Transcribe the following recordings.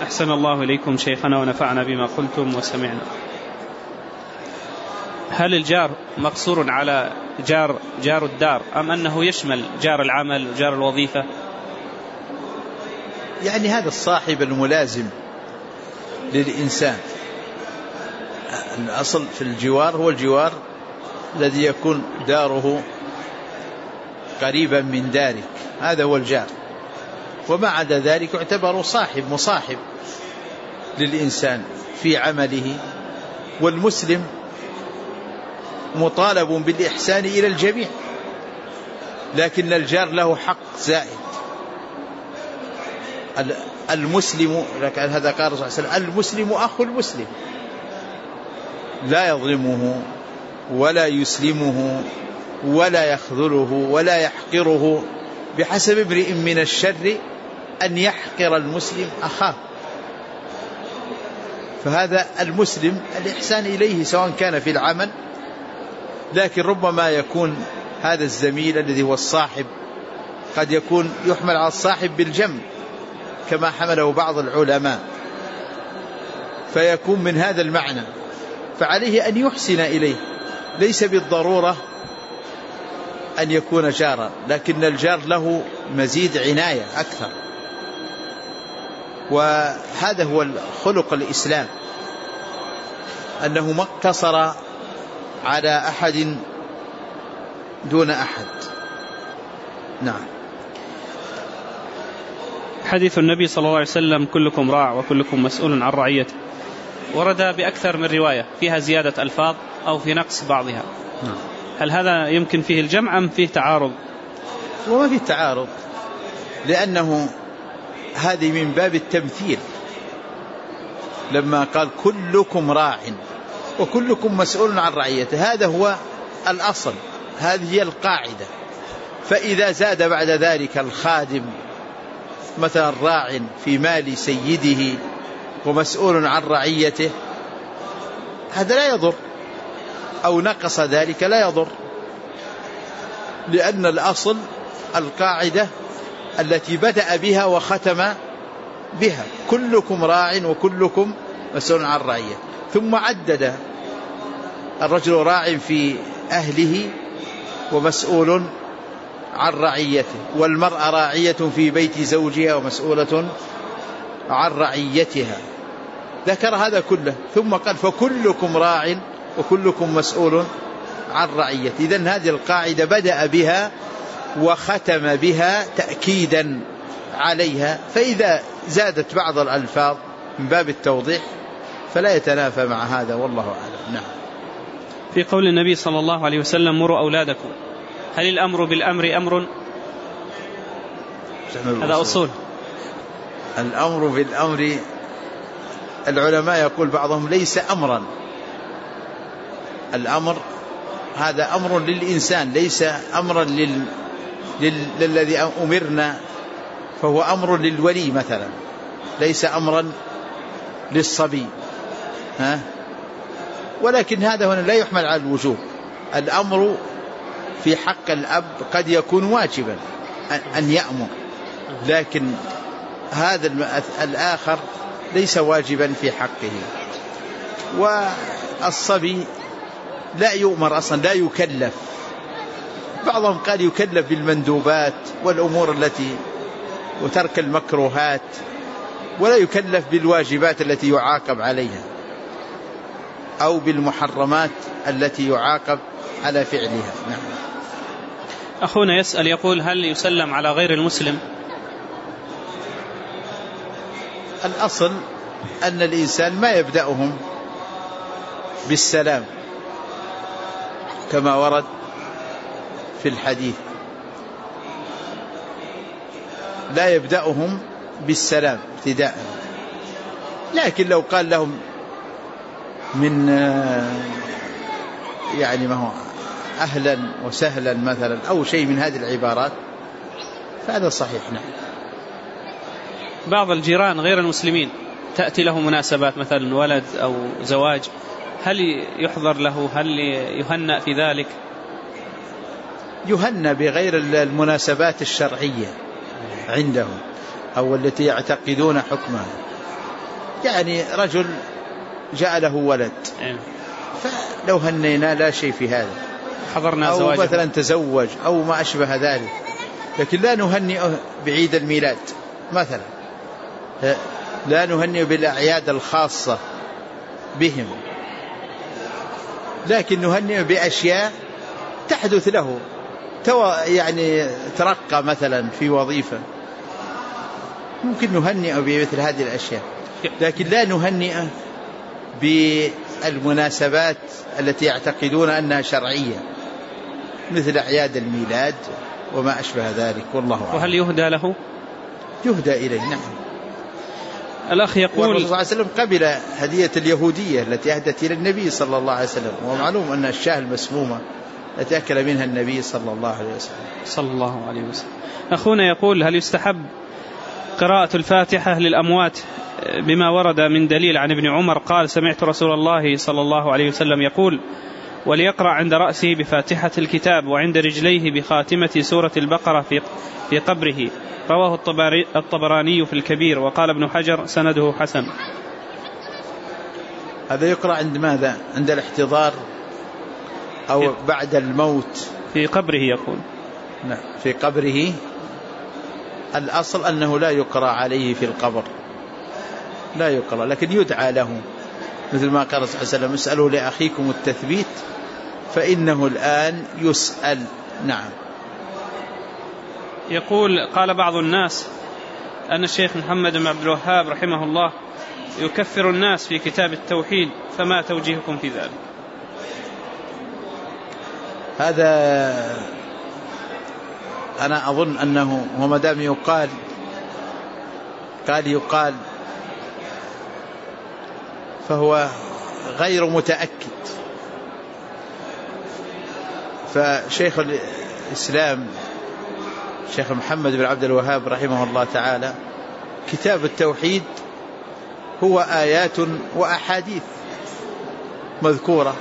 أحسن الله إليكم شيخنا ونفعنا بما قلتم وسمعنا. هل الجار مقصور على جار الدار أم أنه يشمل جار العمل وجار الوظيفة؟ يعني هذا الصاحب الملازم للإنسان. الأصل في الجوار هو الجوار الذي يكون داره قريبا من دارك، هذا هو الجار. وما عدا ذلك يعتبر صاحب مصاحب للإنسان في عمله. والمسلم مطالب بالإحسان إلى الجميع، لكن الجار له حق زائد. المسلم، هذا قال صلى الله عليه وسلم: المسلم أخو المسلم، لا يظلمه ولا يسلمه ولا يخذله ولا يحقره، بحسب امرئ من الشر أن يحقر المسلم أخاه. فهذا المسلم الإحسان إليه سواء كان في العمل، لكن ربما يكون هذا الزميل الذي هو الصاحب قد يكون يحمل على الصاحب بالجمع كما حمله بعض العلماء، فيكون من هذا المعنى، فعليه أن يحسن إليه، ليس بالضرورة أن يكون جارا، لكن الجار له مزيد عناية أكثر. وهذا هو خلق الإسلام، أنه ما اقتصر على أحد دون أحد. نعم. حديث النبي صلى الله عليه وسلم: كلكم راع وكلكم مسؤول عن رعيته، ورد بأكثر من رواية فيها زيادة ألفاظ أو في نقص بعضها. نعم. هل هذا يمكن فيه الجمع أم فيه تعارض؟ وما فيه تعارض، لأنه هذه من باب التمثيل، لما قال كلكم راع وكلكم مسؤول عن رعيته، هذا هو الأصل، هذه هي القاعدة. فإذا زاد بعد ذلك الخادم مثلا راع في مال سيده ومسؤول عن رعيته، هذا لا يضر، أو نقص ذلك لا يضر، لأن الأصل القاعدة التي بدأ بها وختم بها: كلكم راع وكلكم مسؤول عن رعيته. ثم عدد: الرجل راع في أهله ومسؤول عن رعيته، والمرأة راعية في بيت زوجها ومسؤولة عن رعيتها، ذكر هذا كله، ثم قال: فكلكم راع وكلكم مسؤول عن رعيته. إذن هذه القاعدة بدأ بها وختم بها تأكيدا عليها، فإذا زادت بعض الألفاظ من باب التوضيح فلا يتنافى مع هذا، والله أعلم. نعم. في قول النبي صلى الله عليه وسلم: مروا أولادكم، هل الأمر بالأمر أمر؟ هذا أصول. الأمر بالأمر، العلماء يقول بعضهم ليس أمرا، الأمر هذا أمر للإنسان، ليس أمرا للذي أمرنا، فهو أمر للولي مثلا، ليس أمرا للصبي، ولكن هذا هنا لا يحمل على الوجوب. الأمر في حق الأب قد يكون واجبا أن يأمر، لكن هذا الآخر ليس واجبا في حقه. والصبي لا يؤمر أصلا، لا يكلف. بعضهم قال يكلف بالمندوبات والأمور التي وترك المكروهات، ولا يكلف بالواجبات التي يعاقب عليها، أو بالمحرمات التي يعاقب على فعلها. نعم. أخونا يسأل يقول: هل يسلم على غير المسلم؟ الأصل أن الإنسان ما يبدأهم بالسلام كما ورد في الحديث، لا يبدأهم بالسلام ابتداء، لكن لو قال لهم من يعني ما هو أهلا وسهلا مثلا أو شيء من هذه العبارات فهذا صحيح. نعم. بعض الجيران غير المسلمين تأتي له مناسبات مثلا ولد أو زواج، هل يحضر له؟ هل يهنأ في ذلك؟ يهنأ بغير المناسبات الشرعية عندهم أو التي يعتقدون حكمها، يعني رجل جاء له ولد فلو هنينا لا شيء في هذا، حضرنا أو زواجه مثلا تزوج أو ما أشبه ذلك، لكن لا نهنئه بعيد الميلاد مثلا، لا نهنئه بالأعياد الخاصة بهم، لكن نهنئه بأشياء تحدث له، يعني ترقى مثلا في وظيفة، ممكن نهنئه بمثل هذه الأشياء، لكن لا نهنئه بالمناسبات التي يعتقدون أنها شرعية مثل أعياد الميلاد وما أشبه ذلك، والله أعلم. وهل يهدى له؟ يهدى إليه، نعم. الأخ يقول والرسول صلى الله عليه وسلم قبل هدية اليهودية التي أهدت إلى النبي صلى الله عليه وسلم، ومعلوم أن الشاة المسمومة التي أكل منها النبي صلى الله عليه وسلم. صلى الله عليه وسلم. أخونا يقول هل يستحب قراءة الفاتحة للأموات بما ورد من دليل عن ابن عمر قال سمعت رسول الله صلى الله عليه وسلم يقول وليقرأ عند رأسه بفاتحة الكتاب وعند رجليه بخاتمة سورة البقرة في قبره، رواه الطبراني في الكبير، وقال ابن حجر سنده حسن. هذا يقرأ عند ماذا؟ عند الاحتضار أو بعد الموت؟ في قبره يقول. نعم، في قبره. الأصل أنه لا يقرأ عليه في القبر، لا يقرأ، لكن يدعى له، مثل ما قال صلى الله عليه وسلم اسألوا لأخيكم التثبيت فإنه الآن يسأل. نعم. يقول قال بعض الناس أن الشيخ محمد بن عبد الوهاب رحمه الله يكفر الناس في كتاب التوحيد، فما توجيهكم في ذلك؟ هذا أنا أظن أنه وما دام يقال فهو غير متأكد. فشيخ الإسلام شيخ محمد بن عبد الوهاب رحمه الله تعالى كتاب التوحيد هو آيات وأحاديث مذكورة،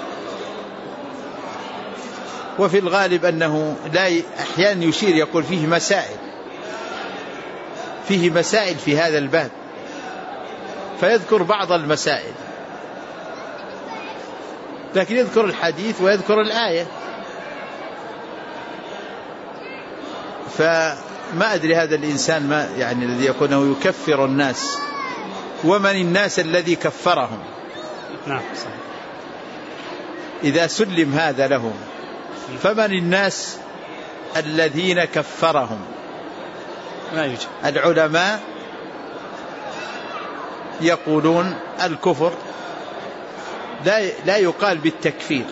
وفي الغالب أنه لا أحيانا يشير يقول فيه مسائل في هذا الباب، فيذكر بعض المسائل، لكن يذكر الحديث ويذكر الآية. فما أدري هذا الإنسان ما يعني الذي يكون يكفر الناس، ومن الناس الذي كفرهم. نعم صحيح. إذا سلم هذا لهم، فمن الناس الذين كفرهم؟ لا يوجد. العلماء يقولون الكفر لا يقال بالتكفير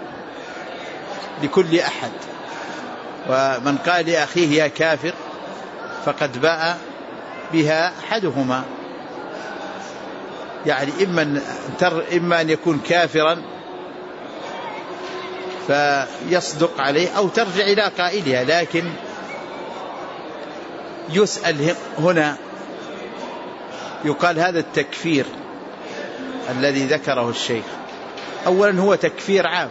لكل أحد، ومن قال لأخيه يا كافر فقد باء بها أحدهما، يعني إما أن يكون كافرا فيصدق عليه أو ترجع إلى قائلها، لكن يسأل هنا يقال هذا التكفير الذي ذكره الشيخ أولا هو تكفير عام،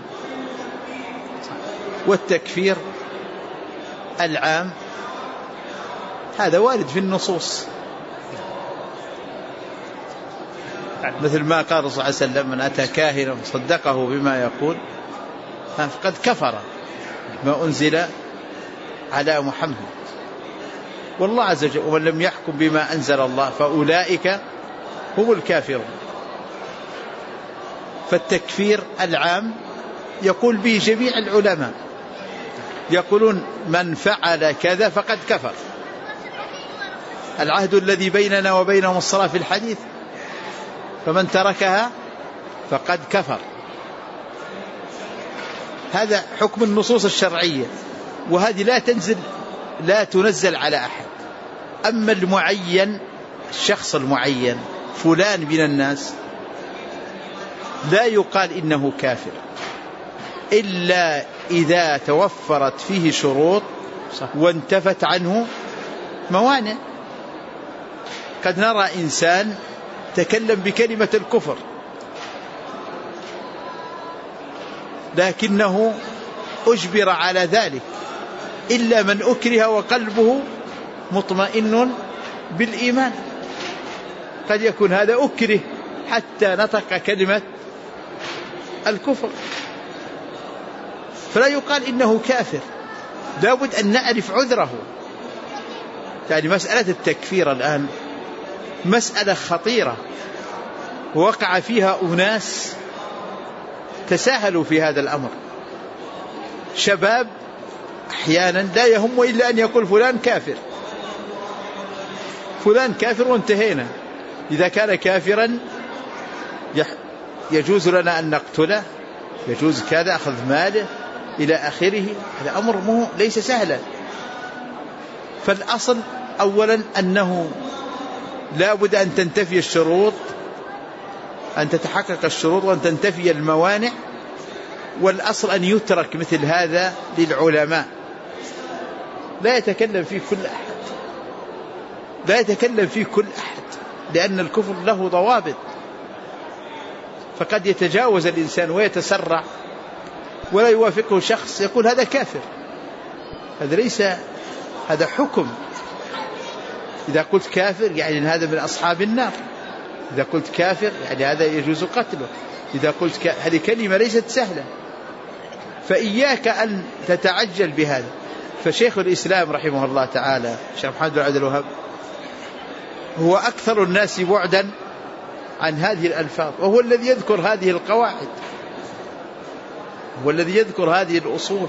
والتكفير العام هذا وارد في النصوص، مثل ما قال صلى الله عليه وسلم من أتى كاهنا صدقه بما يقول فقد كفر ما أنزل على محمد، والله عز وجل ومن لم يحكم بما أنزل الله فأولئك هم الكافرون. فالتكفير العام يقول به جميع العلماء، يقولون من فعل كذا فقد كفر. العهد الذي بيننا وبينهم الصلاة في الحديث، فمن تركها فقد كفر. هذا حكم النصوص الشرعية، وهذه لا تنزل على أحد. أما المعين، الشخص المعين فلان من الناس، لا يقال إنه كافر إلا إذا توفرت فيه شروط وانتفت عنه موانع. قد نرى إنسان تكلم بكلمة الكفر لكنه أجبر على ذلك، إلا من أكره وقلبه مطمئن بالإيمان. قد يكون هذا أكره حتى نطق كلمة الكفر، فلا يقال إنه كافر، لابد أن نعرف عذره. يعني مسألة التكفير الآن مسألة خطيرة، ووقع فيها أناس تساهلوا في هذا الأمر. شباب أحيانا لا يهم إلا أن يقول فلان كافر، فلان كافر وانتهينا. إذا كان كافرا يجوز لنا أن نقتله، يجوز كذا، أخذ ماله إلى آخره. هذا أمر ليس سهلا. فالأصل أولا أنه لا بد أن تنتفي الشروط، أن تتحقق الشروط وأن تنتفي الموانع. والأصل أن يترك مثل هذا للعلماء، لا يتكلم فيه كل أحد، لا يتكلم فيه كل أحد، لأن الكفر له ضوابط. فقد يتجاوز الإنسان ويتسرع ولا يوافقه شخص يقول هذا كافر. هذا ليس، هذا حكم. إذا قلت كافر يعني هذا من أصحاب النار، إذا قلت كافر يعني هذا يجوز قتله، إذا قلت هذه كلمة ليست سهلة. فإياك أن تتعجل بهذا. فشيخ الإسلام رحمه الله تعالى شيخ محمد بن عبد الوهاب هو أكثر الناس بعدا عن هذه الألفاظ، وهو الذي يذكر هذه القواعد، هو الذي يذكر هذه الأصول.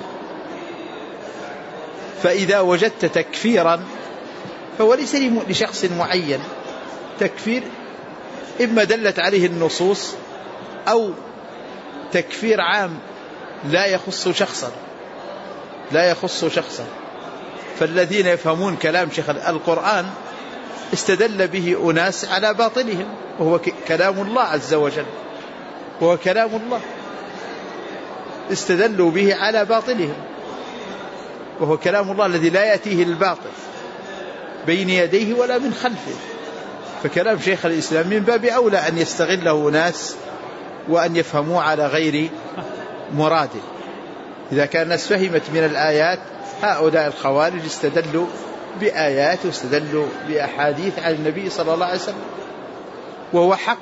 فإذا وجدت تكفيرا فهو ليس لشخص معين، تكفير إما دلت عليه النصوص أو تكفير عام لا يخص شخصا، لا يخص شخصا. فالذين يفهمون كلام شيخ القرآن استدل به أناس على باطلهم، وهو كلام الله عز وجل، وهو كلام الله، استدلوا به على باطلهم، وهو كلام الله الذي لا يأتيه الباطل بين يديه ولا من خلفه. فكلام شيخ الإسلام من باب أولى أن يستغله ناس وأن يفهموا على غير مراده. إذا كان الناس فهمت من الآيات، هؤلاء الخوارج استدلوا بآيات واستدلوا بأحاديث عن النبي صلى الله عليه وسلم، وهو حق،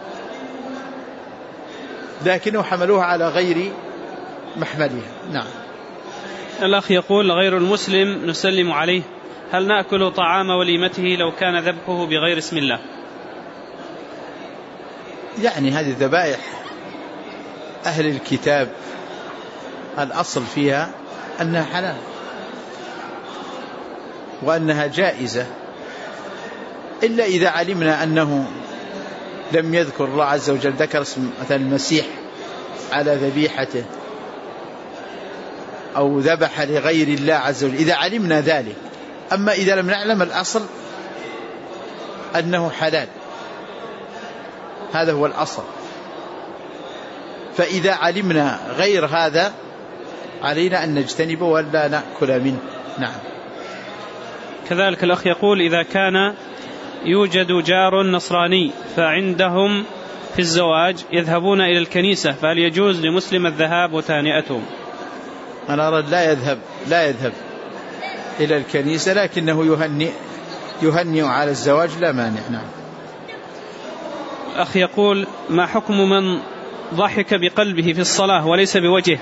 لكنه حملوها على غير محملها. نعم. الأخ يقول غير المسلم نسلم عليه، هل نأكل طعام وليمته لو كان ذبحه بغير اسم الله؟ يعني هذه ذبائح أهل الكتاب الأصل فيها أنها حلال وأنها جائزة، إلا إذا علمنا أنه لم يذكر الله عز وجل، ذكر اسم مثلا المسيح على ذبيحته أو ذبح لغير الله عز وجل، إذا علمنا ذلك. أما إذا لم نعلم، الأصل أنه حلال، هذا هو الأصل. فإذا علمنا غير هذا علينا أن نجتنبه ولا نأكل منه. نعم. كذلك الأخ يقول إذا كان يوجد جار نصراني فعندهم في الزواج يذهبون إلى الكنيسة، فهل يجوز لمسلم الذهاب وتهنئتهم؟ أنا أرى لا يذهب إلى الكنيسة، لكنه يهنئ على الزواج لا مانع. نعم. أخ يقول ما حكم من ضحك بقلبه في الصلاة وليس بوجهه؟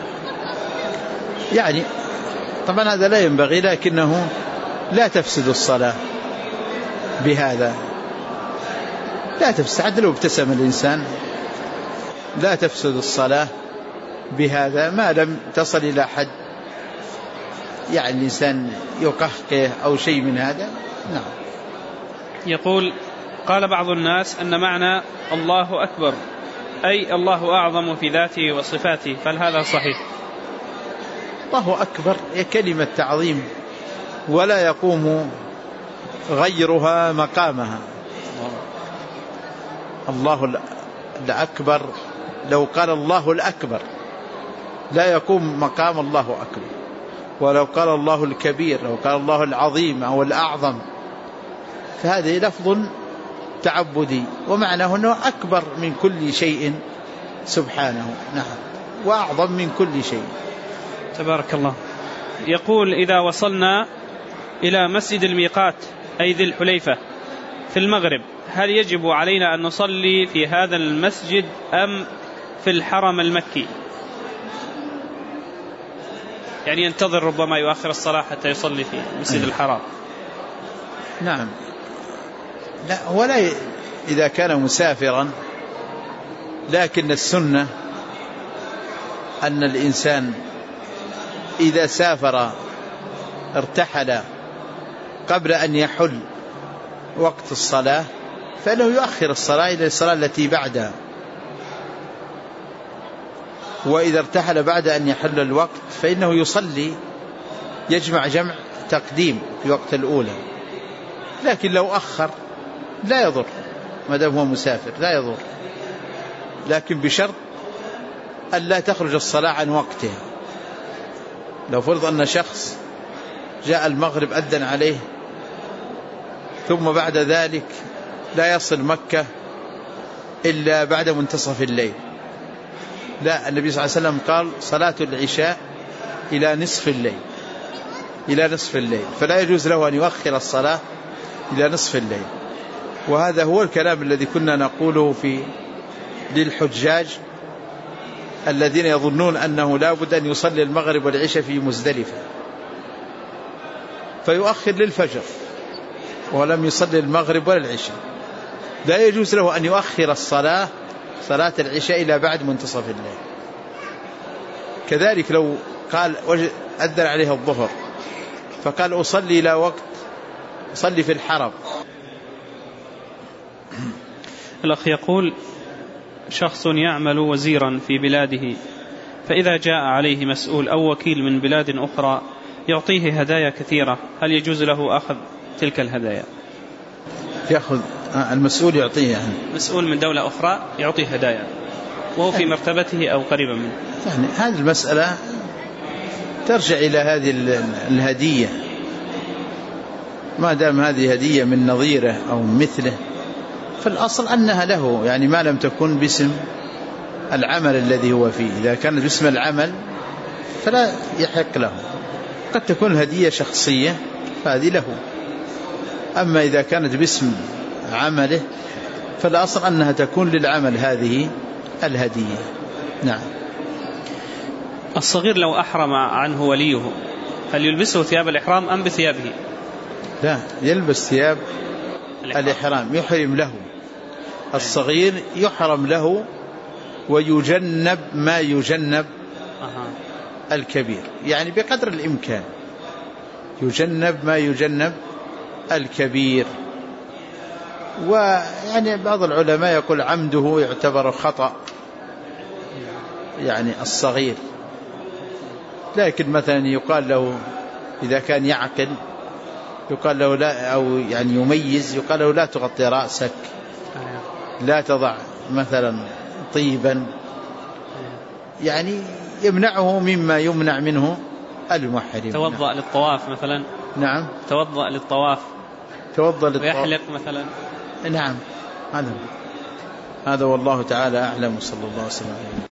يعني طبعا هذا لا ينبغي، لكنه لا تفسد الصلاة بهذا، لا تفسد. حتى لو ابتسم الإنسان لا تفسد الصلاة بهذا، ما لم تصل إلى حد يعني الإنسان يقهقه أو شيء من هذا. نعم. يقول قال بعض الناس أن معنى الله أكبر أي الله أعظم في ذاته وصفاته، فهل هذا صحيح؟ الله أكبر هي كلمة تعظيم ولا يقوم غيرها مقامها. الله الأكبر لو قال الله الأكبر لا يقوم مقام الله أكبر، ولو قال الله الكبير أو قال الله العظيم أو الأعظم، فهذه لفظ تعبدي، ومعناه أنه أكبر من كل شيء سبحانه. نعم. وأعظم من كل شيء. تبارك الله. يقول إذا وصلنا إلى مسجد الميقات أي ذي الحليفة في المغرب هل يجب علينا أن نصلي في هذا المسجد أم في الحرم المكي؟ يعني ينتظر ربما يؤخر الصلاة حتى يصلي في مسجد الحرام. نعم، لا ولا إذا كان مسافرا، لكن السنة أن الإنسان إذا سافر ارتحل قبل أن يحل وقت الصلاة فإنه يؤخر الصلاة إلى الصلاة التي بعدها، وإذا ارتحل بعد أن يحل الوقت فإنه يصلي، يجمع جمع تقديم في وقت الأولى. لكن لو أخر لا يضر، ما دام هو مسافر لا يضر، لكن بشرط أن لا تخرج الصلاة عن وقتها. لو فرض أن شخص جاء المغرب أذن عليه ثم بعد ذلك لا يصل مكة إلا بعد منتصف الليل، لا، النبي صلى الله عليه وسلم قال صلاة العشاء إلى نصف الليل، إلى نصف الليل، فلا يجوز له أن يؤخر الصلاة إلى نصف الليل. وهذا هو الكلام الذي كنا نقوله للحجاج الذين يظنون أنه لا بد أن يصلي المغرب والعشاء في مزدلفة فيؤخر للفجر ولم يصلي المغرب ولا العشاء. لا يجوز له أن يؤخر صلاة العشاء إلى بعد منتصف الليل. كذلك لو قال أذن عليه الظهر فقال أصلي إلى وقت أصلي في الحرم. الأخ يقول شخص يعمل وزيرا في بلاده، فإذا جاء عليه مسؤول أو وكيل من بلاد أخرى يعطيه هدايا كثيرة، هل يجوز له أخذ تلك الهدايا؟ يأخذ المسؤول يعطيه، يعني مسؤول من دولة أخرى يعطيه هدايا وهو في مرتبته أو قريبا منه. يعني هذه المسألة ترجع إلى هذه الهدية، ما دام هذه هدية من نظيره أو مثله فالأصل أنها له، يعني ما لم تكن باسم العمل الذي هو فيه. إذا كان باسم العمل فلا يحق له، قد تكون هدية شخصية فهذه له. أما إذا كانت باسم عمله فالأصل أنها تكون للعمل هذه الهدية. نعم. الصغير لو أحرم عنه وليه هل يلبسه ثياب الإحرام أم بثيابه؟ لا، يلبس ثياب الإحرام، يحرم له. الصغير يحرم له ويجنب ما يجنب الكبير، يعني بقدر الإمكان يجنب ما يجنب الكبير. ويعني بعض العلماء يقول عمده يعتبر خطأ، يعني الصغير، لكن مثلا يقال له إذا كان يعقل يقال له لا، أو يعني يميز، يقال له لا تغطي رأسك، لا تضع مثلا طيبا، يعني يمنعه مما يمنع منه المحرم. توضأ للطواف مثلا. نعم، توضأ للطواف، ويحلق مثلا. نعم، هذا والله تعالى أعلم، صلى الله عليه وسلم.